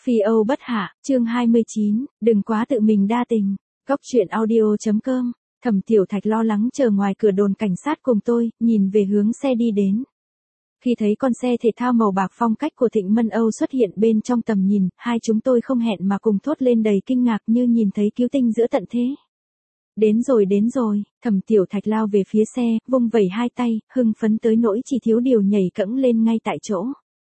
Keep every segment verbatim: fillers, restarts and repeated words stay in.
Phi Âu bất hạ, chương hai mươi chín, đừng quá tự mình đa tình. Góc truyện audio.com. Thẩm Tiểu Thạch lo lắng chờ ngoài cửa đồn cảnh sát cùng tôi, nhìn về hướng xe đi đến. Khi thấy con xe thể thao màu bạc phong cách của Thịnh Mân Âu xuất hiện bên trong tầm nhìn, hai chúng tôi không hẹn mà cùng thốt lên đầy kinh ngạc như nhìn thấy cứu tinh giữa tận thế. Đến rồi đến rồi, Thẩm Tiểu Thạch lao về phía xe, vung vẩy hai tay, hưng phấn tới nỗi chỉ thiếu điều nhảy cẫng lên ngay tại chỗ.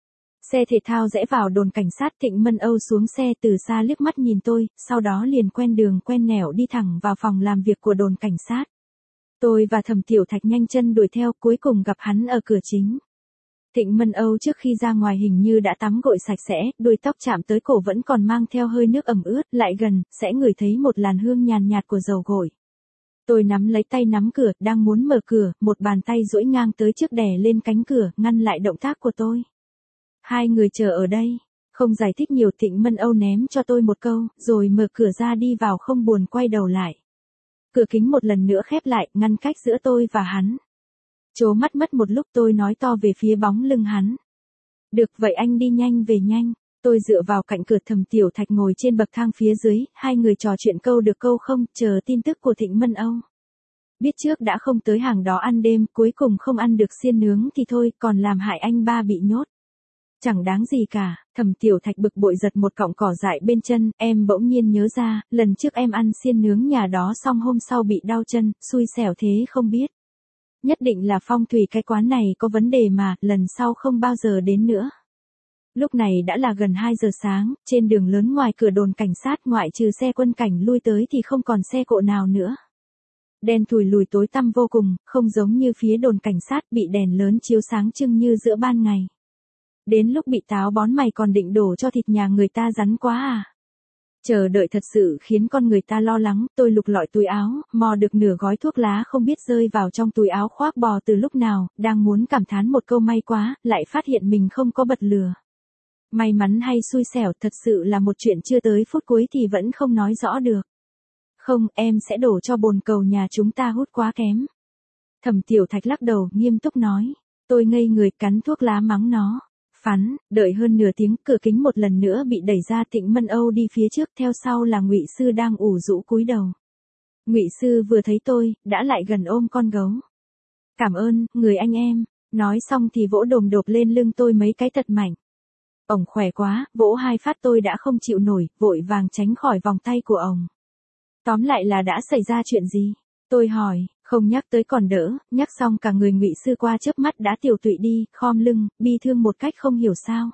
Xe thể thao rẽ vào đồn cảnh sát. Thịnh Mân Âu xuống xe từ xa liếc mắt nhìn tôi, sau đó liền quen đường quen nẻo đi thẳng vào phòng làm việc của đồn cảnh sát. Tôi và Thẩm Tiểu Thạch nhanh chân đuổi theo, cuối cùng gặp hắn ở cửa chính. Thịnh Mân Âu trước khi ra ngoài hình như đã tắm gội sạch sẽ, đuôi tóc chạm tới cổ vẫn còn mang theo hơi nước ẩm ướt, lại gần, sẽ ngửi thấy một làn hương nhàn nhạt của dầu gội. Tôi nắm lấy tay nắm cửa, đang muốn mở cửa, một bàn tay duỗi ngang tới trước đè lên cánh cửa, ngăn lại động tác của tôi. Hai người chờ ở đây, không giải thích nhiều. Thịnh Mân Âu ném cho tôi một câu, rồi mở cửa ra đi vào không buồn quay đầu lại. Cửa kính một lần nữa khép lại, ngăn cách giữa tôi và hắn. Chố mắt mất một lúc, tôi nói to về phía bóng lưng hắn. Được vậy anh đi nhanh về nhanh. Tôi dựa vào cạnh cửa. Thẩm Tiểu Thạch ngồi trên bậc thang phía dưới, hai người trò chuyện câu được câu không, chờ tin tức của Thịnh Mân Âu. Biết trước đã không tới hàng đó ăn đêm, cuối cùng không ăn được xiên nướng thì thôi, còn làm hại anh ba bị nhốt. Chẳng đáng gì cả. Thẩm Tiểu Thạch bực bội giật một cọng cỏ dại bên chân, em bỗng nhiên nhớ ra, lần trước em ăn xiên nướng nhà đó xong hôm sau bị đau chân, xui xẻo thế không biết. Nhất định là phong thủy cái quán này có vấn đề mà, lần sau không bao giờ đến nữa. Lúc này đã là gần hai giờ sáng, trên đường lớn ngoài cửa đồn cảnh sát ngoại trừ xe quân cảnh lui tới thì không còn xe cộ nào nữa. Đen thùi lùi tối tăm vô cùng, không giống như phía đồn cảnh sát bị đèn lớn chiếu sáng trưng như giữa ban ngày. Đến lúc bị táo bón mày còn định đổ cho thịt nhà người ta rắn quá à. Chờ đợi thật sự khiến con người ta lo lắng. Tôi lục lọi túi áo, mò được nửa gói thuốc lá không biết rơi vào trong túi áo khoác bò từ lúc nào, đang muốn cảm thán một câu may quá, lại phát hiện mình không có bật lửa. May mắn hay xui xẻo thật sự là một chuyện chưa tới phút cuối thì vẫn không nói rõ được. Không, em sẽ đổ cho bồn cầu nhà chúng ta hút quá kém. Thẩm Tiểu Thạch lắc đầu, nghiêm túc nói. Tôi ngây người cắn thuốc lá mắng nó. Phắn, đợi hơn nửa tiếng, cửa kính một lần nữa bị đẩy ra. Thịnh Mân Âu đi phía trước, theo sau là Ngụy Sư đang ủ rũ cúi đầu. Ngụy Sư vừa thấy tôi, đã lại gần ôm con gấu. Cảm ơn, người anh em. Nói xong thì vỗ đồm đột lên lưng tôi mấy cái thật mạnh. Ổng khỏe quá, vỗ hai phát tôi đã không chịu nổi, vội vàng tránh khỏi vòng tay của ổng. Tóm lại là đã xảy ra chuyện gì? Tôi hỏi. Không nhắc tới còn đỡ, nhắc xong cả người Ngụy Sư qua chớp mắt đã tiểu tụy đi, khom lưng, bi thương một cách không hiểu sao.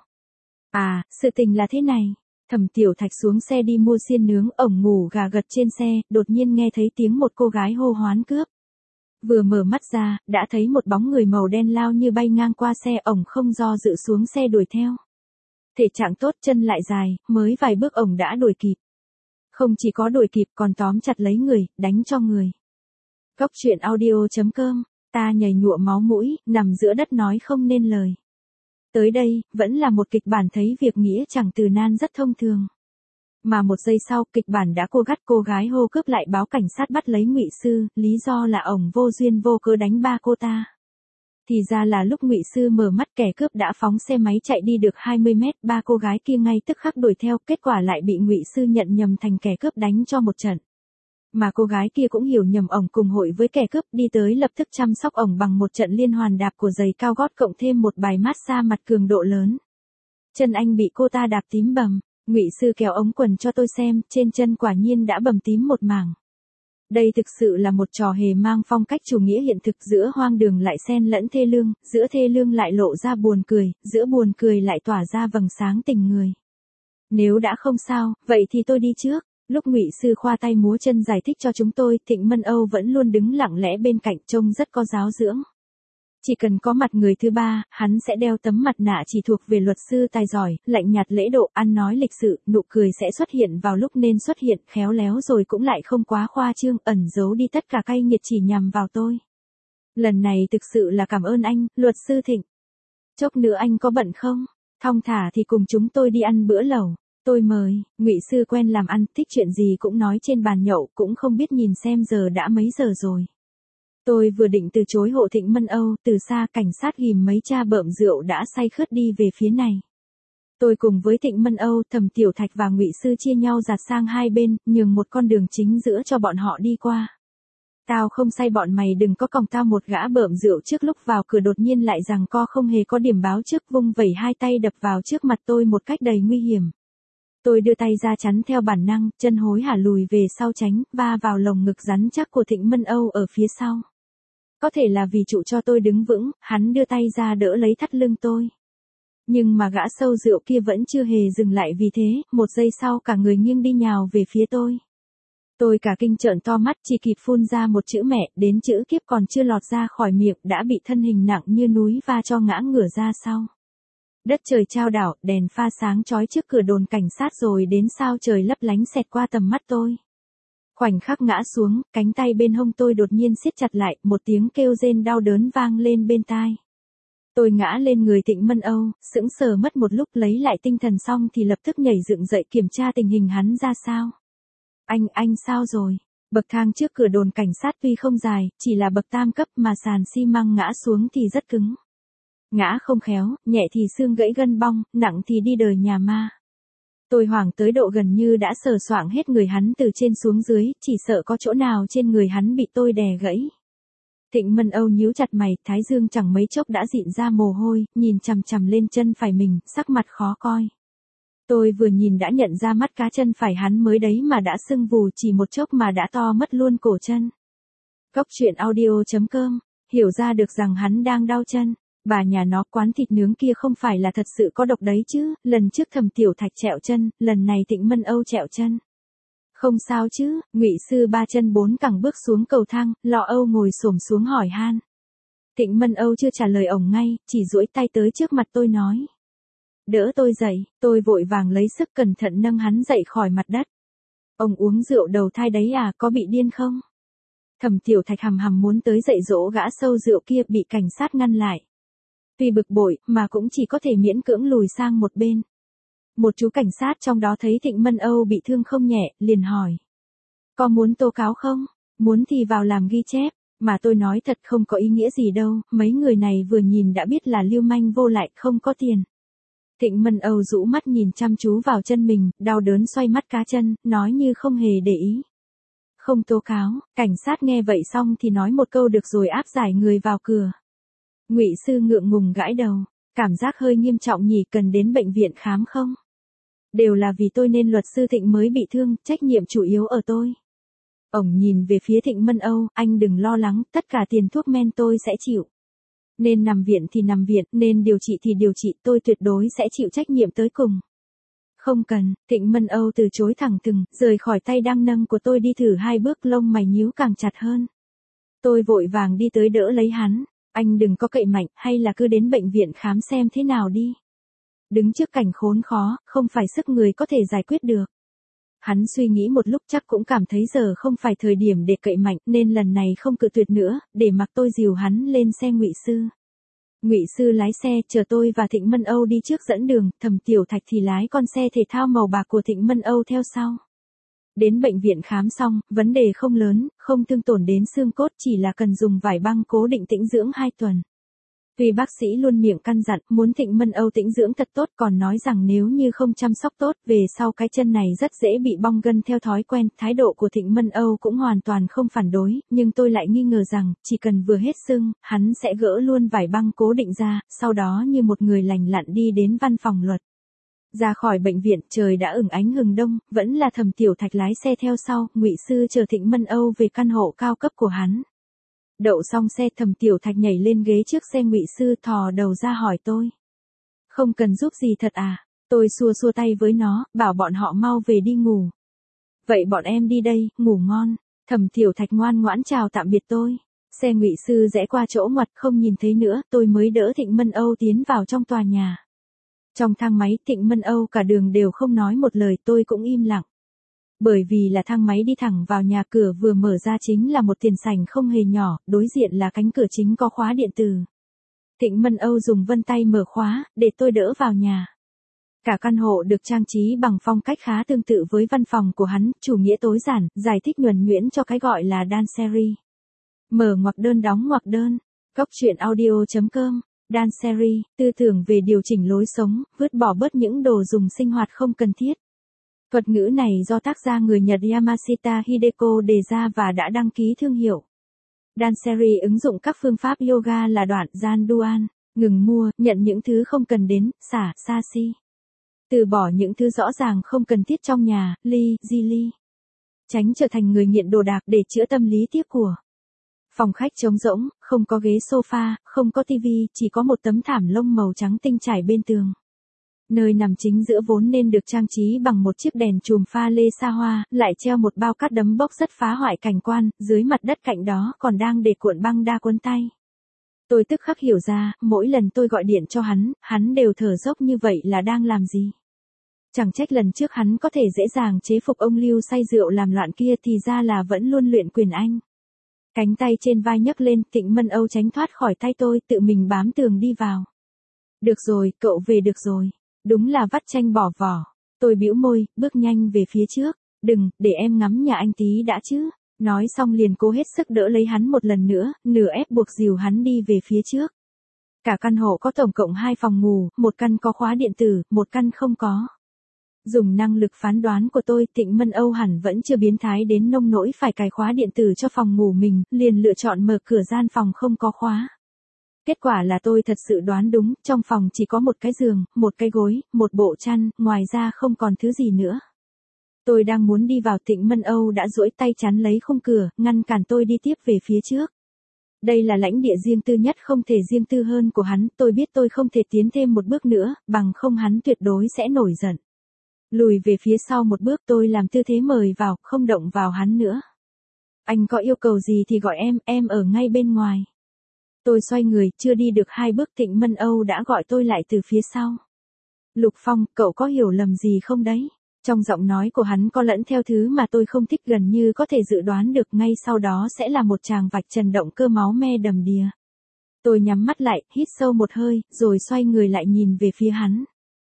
À, sự tình là thế này. Thẩm Tiểu Thạch xuống xe đi mua xiên nướng, ổng ngủ gà gật trên xe, đột nhiên nghe thấy tiếng một cô gái hô hoán cướp. Vừa mở mắt ra, đã thấy một bóng người màu đen lao như bay ngang qua xe, ổng không do dự xuống xe đuổi theo. Thể trạng tốt, chân lại dài, mới vài bước ổng đã đuổi kịp. Không chỉ có đuổi kịp còn tóm chặt lấy người, đánh cho người. Góc truyện audio.com, ta nhảy nhụa máu mũi, nằm giữa đất nói không nên lời. Tới đây, vẫn là một kịch bản thấy việc nghĩa chẳng từ nan rất thông thường. Mà một giây sau, kịch bản đã cô gắt cô gái hô cướp lại báo cảnh sát bắt lấy Ngụy Sư, lý do là ổng vô duyên vô cớ đánh ba cô ta. Thì ra là lúc Ngụy Sư mở mắt kẻ cướp đã phóng xe máy chạy đi được hai mươi mét, ba cô gái kia ngay tức khắc đuổi theo, kết quả lại bị Ngụy Sư nhận nhầm thành kẻ cướp đánh cho một trận. Mà cô gái kia cũng hiểu nhầm ổng cùng hội với kẻ cướp, đi tới lập tức chăm sóc ổng bằng một trận liên hoàn đạp của giày cao gót cộng thêm một bài massage mặt cường độ lớn. Chân anh bị cô ta đạp tím bầm. Ngụy Sư kéo ống quần cho tôi xem, trên chân quả nhiên đã bầm tím một mảng. Đây thực sự là một trò hề mang phong cách chủ nghĩa hiện thực, giữa hoang đường lại xen lẫn thê lương, giữa thê lương lại lộ ra buồn cười, giữa buồn cười lại tỏa ra vầng sáng tình người. Nếu đã không sao, vậy thì tôi đi trước. Lúc Ngụy Sư khoa tay múa chân giải thích cho chúng tôi, Thịnh Mân Âu vẫn luôn đứng lặng lẽ bên cạnh, trông rất có giáo dưỡng. Chỉ cần có mặt người thứ ba, hắn sẽ đeo tấm mặt nạ chỉ thuộc về luật sư tài giỏi, lạnh nhạt lễ độ, ăn nói lịch sự, nụ cười sẽ xuất hiện vào lúc nên xuất hiện, khéo léo rồi cũng lại không quá khoa trương, ẩn giấu đi tất cả cay nghiệt chỉ nhằm vào tôi. Lần này thực sự là cảm ơn anh, luật sư Thịnh. Chốc nữa anh có bận không? Thong thả thì cùng chúng tôi đi ăn bữa lẩu. Tôi mời. Ngụy Sư quen làm ăn, thích chuyện gì cũng nói trên bàn nhậu, cũng không biết nhìn xem giờ đã mấy giờ rồi. Tôi vừa định từ chối hộ Thịnh Mân Âu, từ xa cảnh sát ghìm mấy cha bợm rượu đã say khướt đi về phía này. Tôi cùng với Thịnh Mân Âu, Thẩm Tiểu Thạch và Ngụy Sư chia nhau dạt sang hai bên, nhường một con đường chính giữa cho bọn họ đi qua. Tao không say bọn mày đừng có còng tao, một gã bợm rượu trước lúc vào cửa đột nhiên lại giằng co không hề có điểm báo trước, vung vẩy hai tay đập vào trước mặt tôi một cách đầy nguy hiểm. Tôi đưa tay ra chắn theo bản năng, chân hối hả lùi về sau tránh, va vào lồng ngực rắn chắc của Thịnh Mân Âu ở phía sau. Có thể là vì trụ cho tôi đứng vững, hắn đưa tay ra đỡ lấy thắt lưng tôi. Nhưng mà gã sâu rượu kia vẫn chưa hề dừng lại, vì thế, một giây sau cả người nghiêng đi nhào về phía tôi. Tôi cả kinh trợn to mắt, chỉ kịp phun ra một chữ mẹ, đến chữ kiếp còn chưa lọt ra khỏi miệng đã bị thân hình nặng như núi va cho ngã ngửa ra sau. Đất trời chao đảo, đèn pha sáng chói trước cửa đồn cảnh sát rồi đến sao trời lấp lánh xẹt qua tầm mắt tôi. Khoảnh khắc ngã xuống, cánh tay bên hông tôi đột nhiên siết chặt lại, một tiếng kêu rên đau đớn vang lên bên tai. Tôi ngã lên người Thịnh Mân Âu, sững sờ mất một lúc, lấy lại tinh thần xong thì lập tức nhảy dựng dậy kiểm tra tình hình hắn ra sao. Anh, anh sao rồi? Bậc thang trước cửa đồn cảnh sát tuy không dài, chỉ là bậc tam cấp mà sàn xi măng ngã xuống thì rất cứng. Ngã không khéo, nhẹ thì xương gãy gân bong, nặng thì đi đời nhà ma. Tôi hoảng tới độ gần như đã sờ soạng hết người hắn từ trên xuống dưới, chỉ sợ có chỗ nào trên người hắn bị tôi đè gãy. Thịnh Mân Âu nhíu chặt mày, thái dương chẳng mấy chốc đã dịn ra mồ hôi, nhìn chằm chằm lên chân phải mình, sắc mặt khó coi. Tôi vừa nhìn đã nhận ra mắt cá chân phải hắn mới đấy mà đã sưng vù, chỉ một chốc mà đã to mất luôn cổ chân. Cốc truyện audio chấm com, hiểu ra được rằng hắn đang đau chân. Bà nhà nó, quán thịt nướng kia không phải là thật sự có độc đấy chứ, lần trước Thẩm Tiểu Thạch trẹo chân, lần này Thịnh Mân Âu trẹo chân. Không sao chứ? Ngụy Sư ba chân bốn cẳng bước xuống cầu thang, lo âu ngồi xổm xuống hỏi han. Thịnh Mân Âu chưa trả lời ổng ngay, chỉ duỗi tay tới trước mặt tôi nói. Đỡ tôi dậy, tôi vội vàng lấy sức cẩn thận nâng hắn dậy khỏi mặt đất. Ông uống rượu đầu thai đấy à, có bị điên không? Thẩm Tiểu Thạch hầm hầm muốn tới dạy dỗ gã sâu rượu kia, bị cảnh sát ngăn lại. Tuy bực bội, mà cũng chỉ có thể miễn cưỡng lùi sang một bên. Một chú cảnh sát trong đó thấy Thịnh Mân Âu bị thương không nhẹ, liền hỏi. Có muốn tố cáo không? Muốn thì vào làm ghi chép, mà tôi nói thật không có ý nghĩa gì đâu, mấy người này vừa nhìn đã biết là lưu manh vô lại, không có tiền. Thịnh Mân Âu rũ mắt nhìn chăm chú vào chân mình, đau đớn xoay mắt cá chân, nói như không hề để ý. Không tố cáo, cảnh sát nghe vậy xong thì nói một câu được rồi áp giải người vào cửa. Ngụy Sư ngượng ngùng gãi đầu, cảm giác hơi nghiêm trọng nhỉ, cần đến bệnh viện khám không? Đều là vì tôi nên luật sư Thịnh mới bị thương, trách nhiệm chủ yếu ở tôi. Ổng nhìn về phía Thịnh Mân Âu, anh đừng lo lắng, tất cả tiền thuốc men tôi sẽ chịu. Nên nằm viện thì nằm viện, nên điều trị thì điều trị, tôi tuyệt đối sẽ chịu trách nhiệm tới cùng. Không cần, Thịnh Mân Âu từ chối thẳng thừng, rời khỏi tay đang nâng của tôi đi thử hai bước, lông mày nhíu càng chặt hơn. Tôi vội vàng đi tới đỡ lấy hắn. Anh đừng có cậy mạnh, hay là cứ đến bệnh viện khám xem thế nào đi. Đứng trước cảnh khốn khó, không phải sức người có thể giải quyết được. Hắn suy nghĩ một lúc chắc cũng cảm thấy giờ không phải thời điểm để cậy mạnh, nên lần này không cự tuyệt nữa, để mặc tôi dìu hắn lên xe Ngụy Sư. Ngụy Sư lái xe chờ tôi và Thịnh Mân Âu đi trước dẫn đường, Thẩm Tiểu Thạch thì lái con xe thể thao màu bạc của Thịnh Mân Âu theo sau. Đến bệnh viện khám xong, vấn đề không lớn, không thương tổn đến xương cốt, chỉ là cần dùng vải băng cố định tĩnh dưỡng hai tuần. Tuy bác sĩ luôn miệng căn dặn muốn Thịnh Mân Âu tĩnh dưỡng thật tốt, còn nói rằng nếu như không chăm sóc tốt, về sau cái chân này rất dễ bị bong gân theo thói quen. Thái độ của Thịnh Mân Âu cũng hoàn toàn không phản đối, nhưng tôi lại nghi ngờ rằng, chỉ cần vừa hết sưng, hắn sẽ gỡ luôn vải băng cố định ra, sau đó như một người lành lặn đi đến văn phòng luật. Ra khỏi bệnh viện, trời đã ửng ánh hừng đông, vẫn là Thẩm Tiểu Thạch lái xe theo sau, Ngụy Sư chờ Thịnh Mân Âu về căn hộ cao cấp của hắn. Đậu xong xe, Thẩm Tiểu Thạch nhảy lên ghế trước xe Ngụy Sư, thò đầu ra hỏi tôi. Không cần giúp gì thật à? Tôi xua xua tay với nó, bảo bọn họ mau về đi ngủ. Vậy bọn em đi đây, ngủ ngon. Thẩm Tiểu Thạch ngoan ngoãn chào tạm biệt tôi. Xe Ngụy Sư rẽ qua chỗ ngoặt không nhìn thấy nữa, tôi mới đỡ Thịnh Mân Âu tiến vào trong tòa nhà. Trong thang máy, Thịnh Mân Âu cả đường đều không nói một lời, tôi cũng im lặng. Bởi vì là thang máy đi thẳng vào nhà, cửa vừa mở ra chính là một tiền sảnh không hề nhỏ, đối diện là cánh cửa chính có khóa điện tử. Thịnh Mân Âu dùng vân tay mở khóa, để tôi đỡ vào nhà. Cả căn hộ được trang trí bằng phong cách khá tương tự với văn phòng của hắn, chủ nghĩa tối giản, giải thích nhuần nhuyễn cho cái gọi là đan series. Mở ngoặc đơn đóng ngoặc đơn. Cốc truyện audio chấm com Dan Seri, tư tưởng về điều chỉnh lối sống, vứt bỏ bớt những đồ dùng sinh hoạt không cần thiết. Thuật ngữ này do tác giả người Nhật Yamashita Hideko đề ra và đã đăng ký thương hiệu. Dan Seri ứng dụng các phương pháp yoga là đoạn gian duan, ngừng mua, nhận những thứ không cần đến, xả, sashi. Từ bỏ những thứ rõ ràng không cần thiết trong nhà, ly, di ly. Tránh trở thành người nghiện đồ đạc để chữa tâm lý tiếc của. Phòng khách trống rỗng, không có ghế sofa, không có tivi, chỉ có một tấm thảm lông màu trắng tinh trải bên tường. Nơi nằm chính giữa vốn nên được trang trí bằng một chiếc đèn chùm pha lê xa hoa, lại treo một bao cát đấm bốc rất phá hoại cảnh quan, dưới mặt đất cạnh đó còn đang để cuộn băng đa cuốn tay. Tôi tức khắc hiểu ra, mỗi lần tôi gọi điện cho hắn, hắn đều thở dốc như vậy là đang làm gì. Chẳng trách lần trước hắn có thể dễ dàng chế phục ông Lưu say rượu làm loạn kia thì ra là vẫn luôn luyện quyền Anh. Cánh tay trên vai nhấc lên, Thịnh Mân Âu tránh thoát khỏi tay tôi, tự mình bám tường đi vào. Được rồi, cậu về được rồi. Đúng là vắt chanh bỏ vỏ. Tôi bĩu môi, bước nhanh về phía trước. Đừng, để em ngắm nhà anh tí đã chứ. Nói xong liền cố hết sức đỡ lấy hắn một lần nữa, nửa ép buộc dìu hắn đi về phía trước. Cả căn hộ có tổng cộng hai phòng ngủ, một căn có khóa điện tử, một căn không có. Dùng năng lực phán đoán của tôi, Thịnh Mân Âu hẳn vẫn chưa biến thái đến nông nỗi phải cài khóa điện tử cho phòng ngủ mình, liền lựa chọn mở cửa gian phòng không có khóa. Kết quả là tôi thật sự đoán đúng, trong phòng chỉ có một cái giường, một cái gối, một bộ chăn, ngoài ra không còn thứ gì nữa. Tôi đang muốn đi vào, Thịnh Mân Âu đã duỗi tay chắn lấy khung cửa, ngăn cản tôi đi tiếp về phía trước. Đây là lãnh địa riêng tư nhất không thể riêng tư hơn của hắn, tôi biết tôi không thể tiến thêm một bước nữa, bằng không hắn tuyệt đối sẽ nổi giận. Lùi về phía sau một bước, tôi làm tư thế mời vào, không động vào hắn nữa. Anh có yêu cầu gì thì gọi em, em ở ngay bên ngoài. Tôi xoay người, chưa đi được hai bước Thịnh Mân Âu đã gọi tôi lại từ phía sau. Lục Phong, cậu có hiểu lầm gì không đấy? Trong giọng nói của hắn có lẫn theo thứ mà tôi không thích, gần như có thể dự đoán được ngay sau đó sẽ là một tràng vạch trần động cơ máu me đầm đìa. Tôi nhắm mắt lại, hít sâu một hơi, rồi xoay người lại nhìn về phía hắn.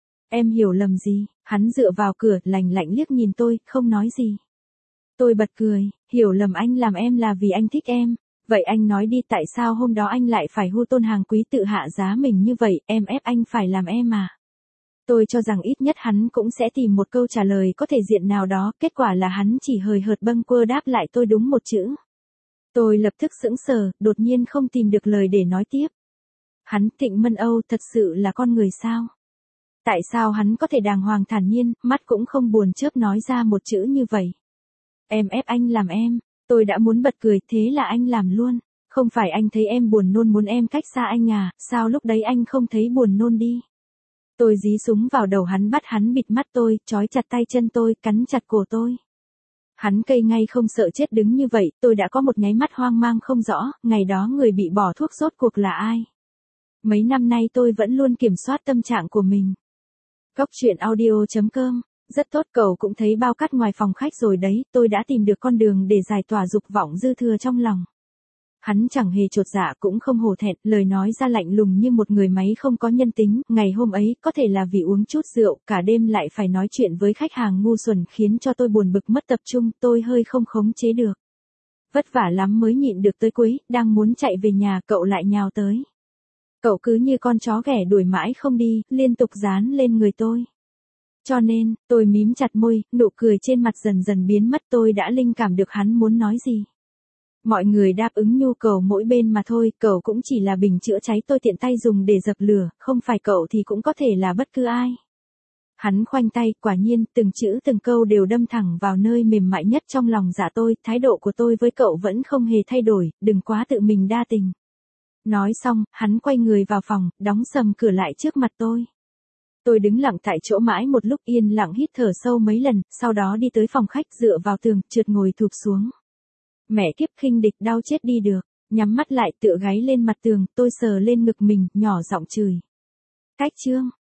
Em hiểu lầm gì? Hắn dựa vào cửa, lạnh lạnh liếc nhìn tôi, không nói gì. Tôi bật cười, hiểu lầm anh làm em là vì anh thích em. Vậy anh nói đi, tại sao hôm đó anh lại phải hưu tôn hàng quý tự hạ giá mình như vậy, em ép anh phải làm em à? Tôi cho rằng ít nhất hắn cũng sẽ tìm một câu trả lời có thể diện nào đó, kết quả là hắn chỉ hời hợt bâng quơ đáp lại tôi đúng một chữ. Tôi lập tức sững sờ, đột nhiên không tìm được lời để nói tiếp. Hắn, Thịnh Mân Âu, thật sự là con người sao? Tại sao hắn có thể đàng hoàng thản nhiên, mắt cũng không buồn chớp nói ra một chữ như vậy? Em ép anh làm em. Tôi đã muốn bật cười, thế là anh làm luôn. Không phải anh thấy em buồn nôn muốn em cách xa anh à, sao lúc đấy anh không thấy buồn nôn đi? Tôi dí súng vào đầu hắn, bắt hắn bịt mắt tôi, trói chặt tay chân tôi, cắn chặt cổ tôi. Hắn cây ngay không sợ chết đứng như vậy, tôi đã có một nháy mắt hoang mang không rõ, ngày đó người bị bỏ thuốc rốt cuộc là ai? Mấy năm nay tôi vẫn luôn kiểm soát tâm trạng của mình. Cóc truyện audio chấm com. Rất tốt, cậu cũng thấy bao cát ngoài phòng khách rồi đấy, tôi đã tìm được con đường để giải tỏa dục vọng dư thừa trong lòng. Hắn chẳng hề chột dạ cũng không hổ thẹn, lời nói ra lạnh lùng như một người máy không có nhân tính, ngày hôm ấy, có thể là vì uống chút rượu, cả đêm lại phải nói chuyện với khách hàng ngu xuẩn khiến cho tôi buồn bực mất tập trung, tôi hơi không khống chế được. Vất vả lắm mới nhịn được tới cuối, đang muốn chạy về nhà cậu lại nhào tới. Cậu cứ như con chó ghẻ đuổi mãi không đi, liên tục dán lên người tôi. Cho nên, tôi mím chặt môi, nụ cười trên mặt dần dần biến mất, tôi đã linh cảm được hắn muốn nói gì. Mọi người đáp ứng nhu cầu mỗi bên mà thôi, cậu cũng chỉ là bình chữa cháy tôi tiện tay dùng để dập lửa, không phải cậu thì cũng có thể là bất cứ ai. Hắn khoanh tay, quả nhiên, từng chữ từng câu đều đâm thẳng vào nơi mềm mại nhất trong lòng dạ tôi, thái độ của tôi với cậu vẫn không hề thay đổi, đừng quá tự mình đa tình. Nói xong, hắn quay người vào phòng, đóng sầm cửa lại trước mặt tôi. Tôi đứng lặng tại chỗ mãi một lúc, yên lặng hít thở sâu mấy lần, sau đó đi tới phòng khách dựa vào tường, trượt ngồi thụp xuống. Mẹ kiếp, khinh địch, đau chết đi được. Nhắm mắt lại tựa gáy lên mặt tường, tôi sờ lên ngực mình, nhỏ giọng chửi. Cách chương.